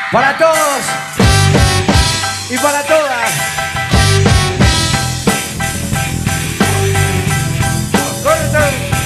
Para todos y para todas. Corta.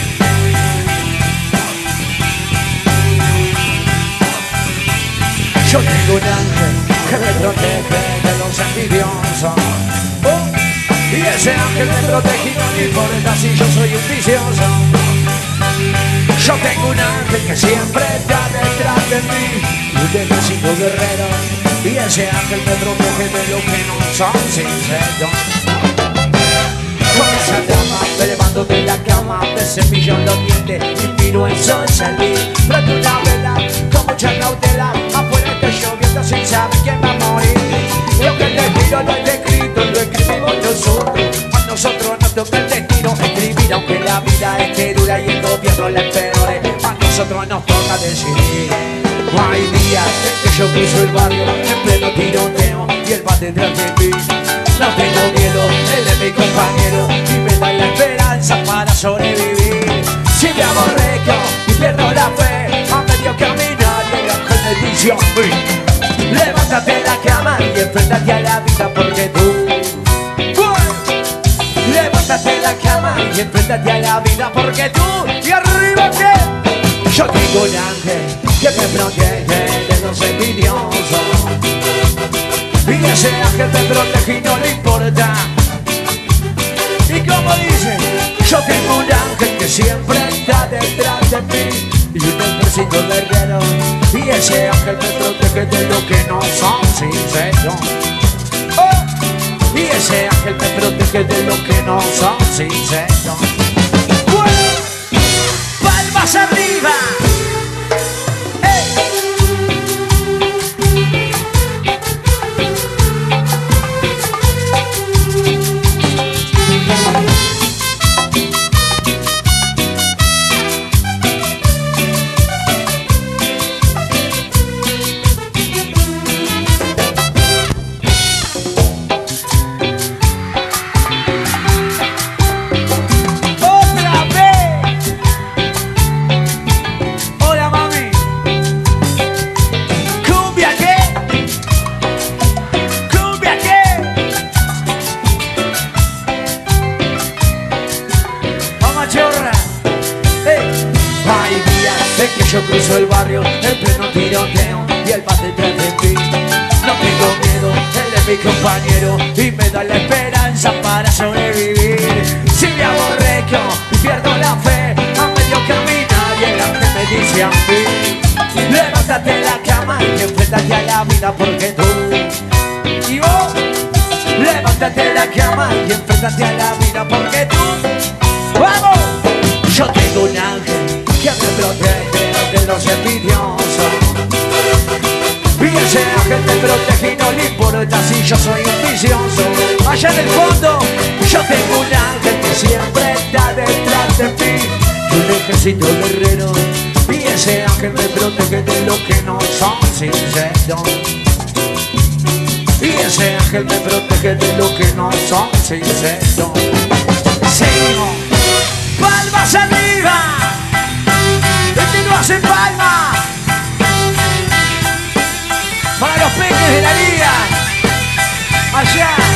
Yo tengo un ángel que me protege de los envidiosos. Y ese ángel me protege y no me importa si yo soy un vicioso. Yo tengo un ángel que siempre está detrás de mí, un ejército guerrero, y ese ángel me protege de lo que no son sinceros. Con esa llama me levanto de la cama, me cepillo los dientes y miro el sol salir. Prendo una vela con mucha cautela, afuera está lloviendo sin saber quién va a morir. Lo que el destino no está escrito, lo escribimos nosotros. A nosotros nos toca el destino escribir, aunque la vida es que dura y el gobierno la empeore. A nosotros nos toca decidir. No hay días en que yo cruzo el barrio en pleno tiroteo y él va detrás de mí. No tengo miedo, él es mi compañero y me da la esperanza para sobrevivir. Si me aborrezco y pierdo la fe, a medio caminar el ángel me dice: levántate de la cama y enfréntate a la vida porque tú. Levántate de la cama y enfréntate a la vida porque tú. Y arriba que yo tengo un ángel que me protege de los envidiosos. Y ese ángel me protege y no le importa. Y como dice, yo tengo un ángel que siempre está detrás de mí y un ejército guerrero. Y ese ángel me protege de lo que no son sinceros. Y ese ángel me protege de lo que no son sinceros. Bueno, palmas arriba. Yo cruzo el barrio en pleno tiroteo y él va detrás de mí. No tengo miedo, él es mi compañero y me da la esperanza para sobrevivir. Si me aborrezco y pierdo la fe, a medio caminar y el ángel me dice a mí: levántate de la cama y enfréntate a la vida porque tú. Y vos, levántate de la cama y enfréntate a la vida porque tú. ¡Vamos! Yo tengo un ángel que me protege de los envidiosos. Y ese ángel me protege y no le importa si yo soy un vicioso. Allá en el fondo yo tengo un ángel que siempre está detrás de mí, un ejército guerrero. Y ese ángel me protege de lo que no son sinceros. Y ese ángel me protege de lo que no son sinceros. Seguimos. Palmas arriba. Hace palmas para los peques de la liga allá.